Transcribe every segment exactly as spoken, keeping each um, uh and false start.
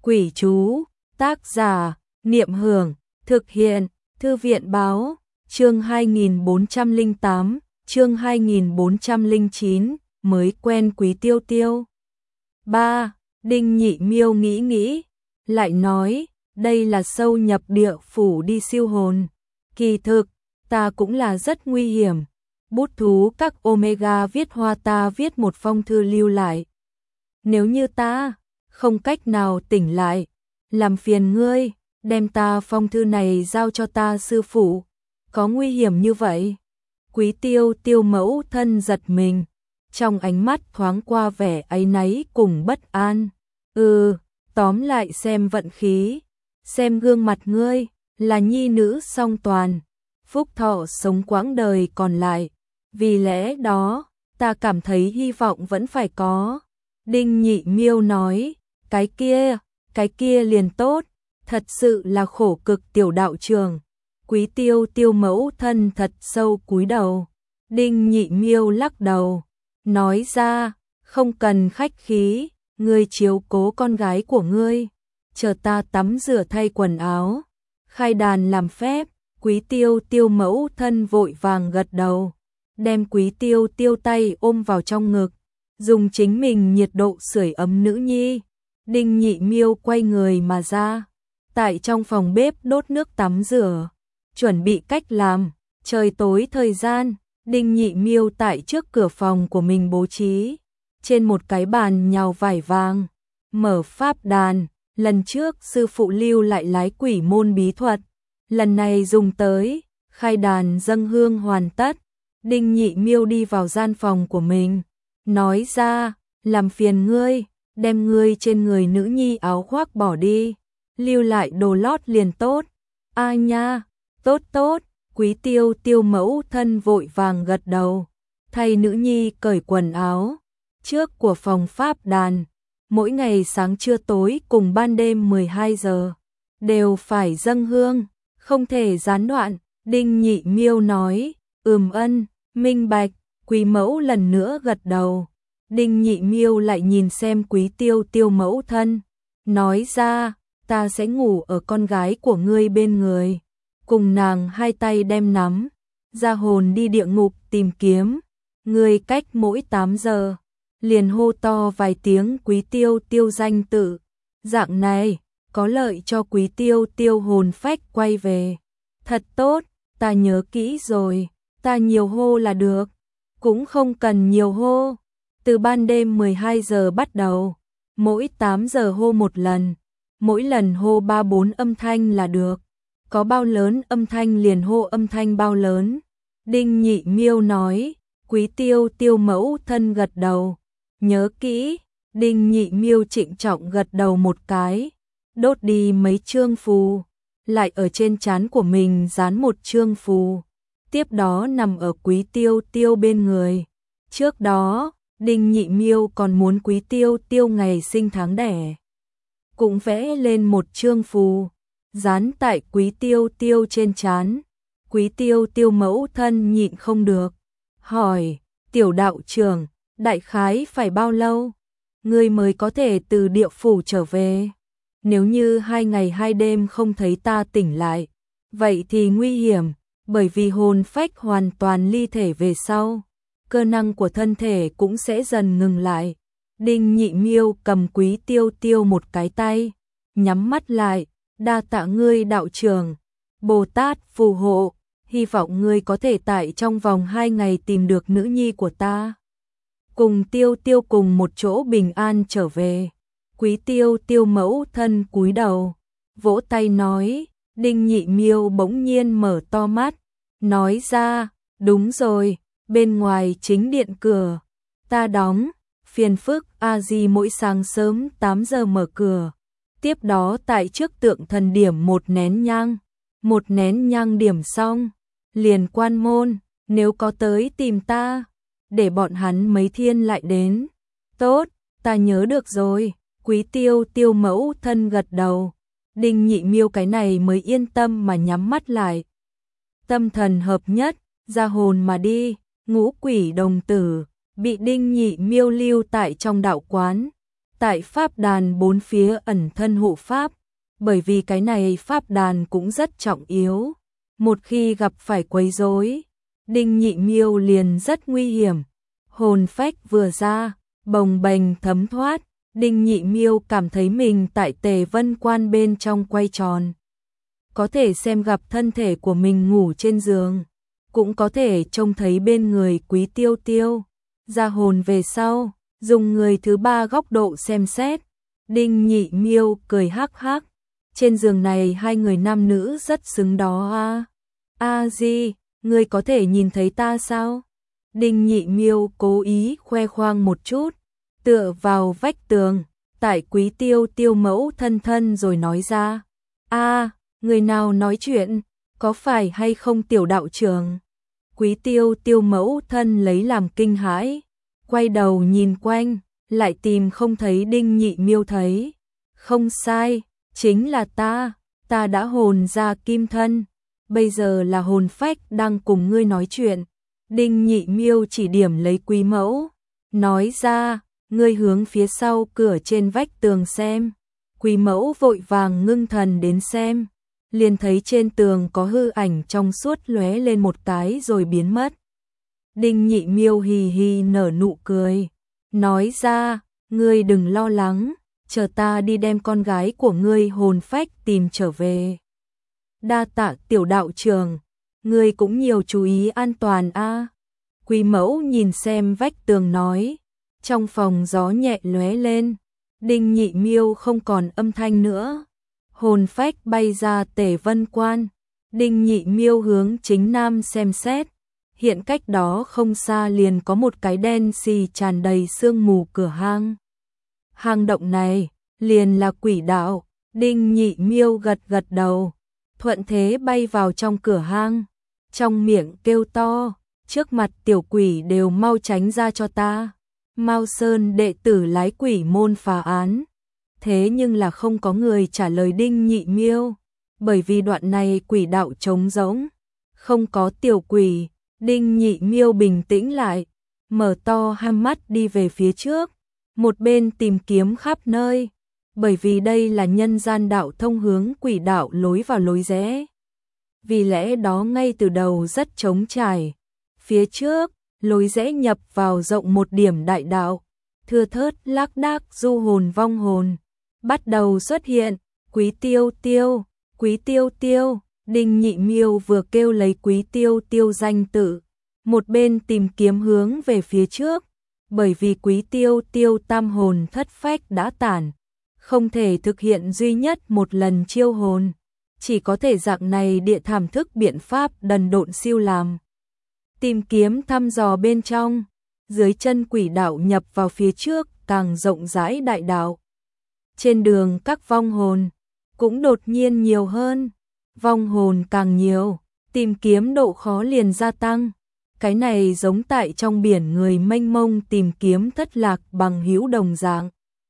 Quỷ chú, tác giả, Niệm Hưởng, thực hiện, Thư viện báo, chương hai nghìn bốn trăm lẻ tám, chương hai nghìn bốn trăm lẻ chín, mới quen Quý Tiêu Tiêu. ba. Đinh Nhị Miêu nghĩ nghĩ, lại nói, đây là sâu nhập địa phủ đi siêu hồn. Kỳ thực, ta cũng là rất nguy hiểm. Bút thú các Omega viết hoa ta viết một phong thư lưu lại. Nếu như ta không cách nào tỉnh lại, làm phiền ngươi, đem ta phong thư này giao cho ta sư phụ. Có nguy hiểm như vậy? Quý Tiêu Tiêu mẫu thân giật mình, trong ánh mắt thoáng qua vẻ áy náy cùng bất an. Ừ, tóm lại xem vận khí, xem gương mặt ngươi, là nhi nữ song toàn, phúc thọ sống quãng đời còn lại. Vì lẽ đó, ta cảm thấy hy vọng vẫn phải có. Đinh Nhị Miêu nói, cái kia, cái kia liền tốt, thật sự là khổ cực tiểu đạo trường. Quý Tiêu Tiêu mẫu thân thật sâu cúi đầu. Đinh Nhị Miêu lắc đầu, nói ra, không cần khách khí, ngươi chiếu cố con gái của ngươi, chờ ta tắm rửa thay quần áo, khai đàn làm phép. Quý Tiêu Tiêu mẫu thân vội vàng gật đầu, đem Quý Tiêu Tiêu tay ôm vào trong ngực, dùng chính mình nhiệt độ sưởi ấm nữ nhi. Đinh Nhị Miêu quay người mà ra, tại trong phòng bếp đốt nước tắm rửa, chuẩn bị cách làm. Trời tối thời gian, Đinh Nhị Miêu tại trước cửa phòng của mình bố trí, trên một cái bàn nhào vải vàng, mở pháp đàn. Lần trước sư phụ lưu lại lái quỷ môn bí thuật, lần này dùng tới, khai đàn dâng hương hoàn tất. Đinh Nhị Miêu đi vào gian phòng của mình, nói ra, làm phiền ngươi, đem ngươi trên người nữ nhi áo khoác bỏ đi, lưu lại đồ lót liền tốt. A nha, tốt tốt. Quý Tiêu Tiêu mẫu thân vội vàng gật đầu, thay nữ nhi cởi quần áo. Trước của phòng pháp đàn, mỗi ngày sáng trưa tối cùng ban đêm mười hai giờ, đều phải dâng hương, không thể gián đoạn. Đinh Nhị Miêu nói, ừm ân, minh bạch. Quý mẫu lần nữa gật đầu. Đinh Nhị Miêu lại nhìn xem Quý Tiêu Tiêu mẫu thân, nói ra, ta sẽ ngủ ở con gái của ngươi bên người, cùng nàng hai tay đem nắm, ra hồn đi địa ngục tìm kiếm. Ngươi cách mỗi tám giờ, liền hô to vài tiếng Quý Tiêu Tiêu danh tự. Dạng này, có lợi cho Quý Tiêu Tiêu hồn phách quay về. Thật tốt, ta nhớ kỹ rồi, ta nhiều hô là được. Cũng không cần nhiều hô. Từ ban đêm mười hai giờ bắt đầu, mỗi tám giờ hô một lần, mỗi lần hô ba bốn âm thanh là được. Có bao lớn âm thanh liền hô âm thanh bao lớn. Đinh Nhị Miêu nói. Quý Tiêu Tiêu mẫu thân gật đầu, nhớ kỹ. Đinh Nhị Miêu trịnh trọng gật đầu một cái, đốt đi mấy chương phù, lại ở trên trán của mình dán một chương phù, tiếp đó nằm ở Quý Tiêu Tiêu bên người. Trước đó, Đinh Nhị Miêu còn muốn Quý Tiêu Tiêu ngày sinh tháng đẻ, cũng vẽ lên một chương phù, dán tại Quý Tiêu Tiêu trên trán. Quý Tiêu Tiêu mẫu thân nhịn không được, hỏi, tiểu đạo trưởng, đại khái phải bao lâu, ngươi mới có thể từ địa phủ trở về? Nếu như hai ngày hai đêm không thấy ta tỉnh lại, vậy thì nguy hiểm, bởi vì hồn phách hoàn toàn ly thể về sau, cơ năng của thân thể cũng sẽ dần ngừng lại. Đinh Nhị Miêu cầm Quý Tiêu Tiêu một cái tay, nhắm mắt lại, đa tạ ngươi đạo trưởng, Bồ Tát phù hộ, hy vọng ngươi có thể tại trong vòng hai ngày tìm được nữ nhi của ta, cùng Tiêu Tiêu cùng một chỗ bình an trở về. Quý Tiêu Tiêu mẫu thân cúi đầu, vỗ tay nói. Đinh Nhị Miêu bỗng nhiên mở to mắt, nói ra, đúng rồi, bên ngoài chính điện cửa, ta đóng, phiền phức a di mỗi sáng sớm tám giờ mở cửa, tiếp đó tại trước tượng thần điểm một nén nhang, một nén nhang điểm xong, liền quan môn, nếu có tới tìm ta, để bọn hắn mấy thiên lại đến. Tốt, ta nhớ được rồi. Quý Tiêu Tiêu mẫu thân gật đầu. Đinh Nhị Miêu cái này mới yên tâm mà nhắm mắt lại. Tâm thần hợp nhất, ra hồn mà đi. Ngũ quỷ đồng tử bị Đinh Nhị Miêu lưu tại trong đạo quán, tại pháp đàn bốn phía ẩn thân hộ pháp, bởi vì cái này pháp đàn cũng rất trọng yếu. Một khi gặp phải quấy rối, Đinh Nhị Miêu liền rất nguy hiểm. Hồn phách vừa ra, bồng bềnh thấm thoát, Đinh Nhị Miêu cảm thấy mình tại Tề Vân Quan bên trong quay tròn. Có thể xem gặp thân thể của mình ngủ trên giường, cũng có thể trông thấy bên người Quý Tiêu Tiêu. Ra hồn về sau, dùng người thứ ba góc độ xem xét. Đinh Nhị Miêu cười hắc hắc. Trên giường này hai người nam nữ rất xứng đó a. A Di, ngươi có thể nhìn thấy ta sao? Đinh Nhị Miêu cố ý khoe khoang một chút, tựa vào vách tường, tại Quý Tiêu Tiêu mẫu thân thân rồi nói ra. A, người nào nói chuyện, có phải hay không Tiểu đạo trưởng? Quý Tiêu Tiêu mẫu thân lấy làm kinh hãi, quay đầu nhìn quanh, lại tìm không thấy Đinh Nhị Miêu thấy. Không sai, chính là ta, ta đã hồn ra kim thân, bây giờ là hồn phách đang cùng ngươi nói chuyện. Đinh Nhị Miêu chỉ điểm lấy Quý mẫu, nói ra, ngươi hướng phía sau cửa trên vách tường xem. Quý mẫu vội vàng ngưng thần đến xem, liền thấy trên tường có hư ảnh trong suốt lóe lên một cái rồi biến mất. Đinh Nhị Miêu hì hì nở nụ cười, nói ra, ngươi đừng lo lắng, chờ ta đi đem con gái của ngươi hồn phách tìm trở về. Đa tạ Tiểu đạo trưởng, ngươi cũng nhiều chú ý an toàn a. À. Quý mẫu nhìn xem vách tường nói, trong phòng gió nhẹ lóe lên, Đinh Nhị Miêu không còn âm thanh nữa. Hồn phách bay ra Tề Vân Quan, Đinh Nhị Miêu hướng chính nam xem xét, hiện cách đó không xa liền có một cái đen xì tràn đầy sương mù cửa hang. Hang động này liền là quỷ đạo. Đinh Nhị Miêu gật gật đầu, thuận thế bay vào trong cửa hang, trong miệng kêu to, trước mặt tiểu quỷ đều mau tránh ra cho ta. Mao Sơn đệ tử lái quỷ môn phá án. Thế nhưng là không có người trả lời Đinh Nhị Miêu, bởi vì đoạn này quỷ đạo trống rỗng, không có tiểu quỷ. Đinh Nhị Miêu bình tĩnh lại, mở to hai mắt đi về phía trước, một bên tìm kiếm khắp nơi, bởi vì đây là nhân gian đạo thông hướng quỷ đạo lối vào lối rẽ. Vì lẽ đó ngay từ đầu rất trống trải, phía trước, lối rẽ nhập vào rộng một điểm đại đạo, thưa thớt lác đác du hồn vong hồn, bắt đầu xuất hiện. Quý Tiêu Tiêu, Quý Tiêu Tiêu. Đinh Nhị Miêu vừa kêu lấy Quý Tiêu Tiêu danh tự, một bên tìm kiếm hướng về phía trước, bởi vì Quý Tiêu Tiêu tam hồn thất phách đã tản, không thể thực hiện duy nhất một lần chiêu hồn, chỉ có thể dạng này địa thảm thức biện pháp đần độn siêu làm. Tìm kiếm thăm dò bên trong, dưới chân quỷ đạo nhập vào phía trước càng rộng rãi đại đạo. Trên đường các vong hồn cũng đột nhiên nhiều hơn. Vong hồn càng nhiều, tìm kiếm độ khó liền gia tăng. Cái này giống tại trong biển người mênh mông tìm kiếm thất lạc bằng hữu đồng dạng.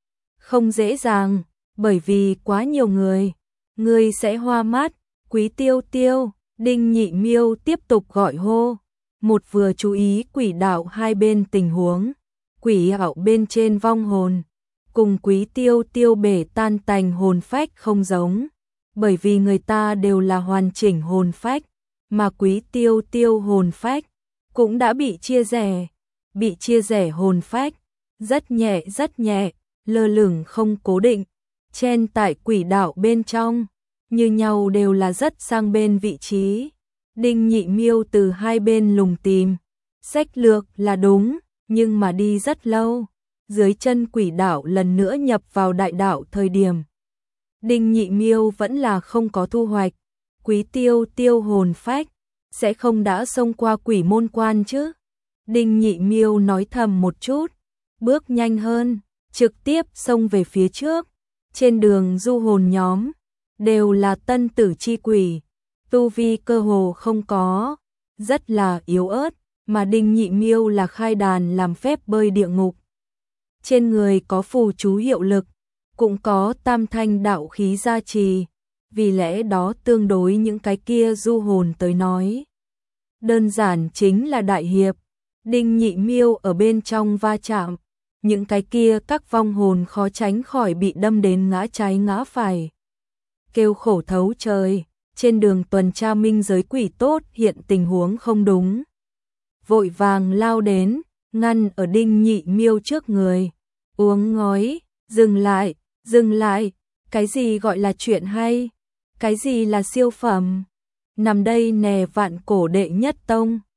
Không dễ dàng, bởi vì quá nhiều người, người sẽ hoa mắt. Quý Tiêu Tiêu, Đinh Nhị Miêu tiếp tục gọi hô. Một vừa chú ý quỷ đạo hai bên tình huống, quỷ ảo bên trên vong hồn, cùng Quý Tiêu Tiêu bể tan tành hồn phách không giống. Bởi vì người ta đều là hoàn chỉnh hồn phách, mà Quý Tiêu Tiêu hồn phách cũng đã bị chia rẽ, bị chia rẽ hồn phách, rất nhẹ rất nhẹ, lơ lửng không cố định, chen tại quỷ đạo bên trong, như nhau đều là rất sang bên vị trí. Đinh Nhị Miêu từ hai bên lùng tìm, sách lược là đúng, nhưng mà đi rất lâu, dưới chân quỷ đạo lần nữa nhập vào đại đạo thời điểm. Đinh Nhị Miêu vẫn là không có thu hoạch, Quý Tiêu Tiêu hồn phách sẽ không đã xông qua quỷ môn quan chứ. Đinh Nhị Miêu nói thầm một chút, bước nhanh hơn, trực tiếp xông về phía trước. Trên đường du hồn nhóm, đều là tân tử chi quỷ, tu vi cơ hồ không có, rất là yếu ớt, mà Đinh Nhị Miêu là khai đàn làm phép bơi địa ngục. Trên người có phù chú hiệu lực, cũng có tam thanh đạo khí gia trì, vì lẽ đó tương đối những cái kia du hồn tới nói. Đơn giản chính là đại hiệp. Đinh Nhị Miêu ở bên trong va chạm, những cái kia các vong hồn khó tránh khỏi bị đâm đến ngã trái ngã phải. Kêu khổ thấu trời, trên đường tuần tra minh giới quỷ tốt hiện tình huống không đúng. Vội vàng lao đến, ngăn ở Đinh Nhị Miêu trước người. Uống ngói, dừng lại, dừng lại, cái gì gọi là chuyện hay? Cái gì là siêu phẩm? Nằm đây nè vạn cổ đệ nhất tông.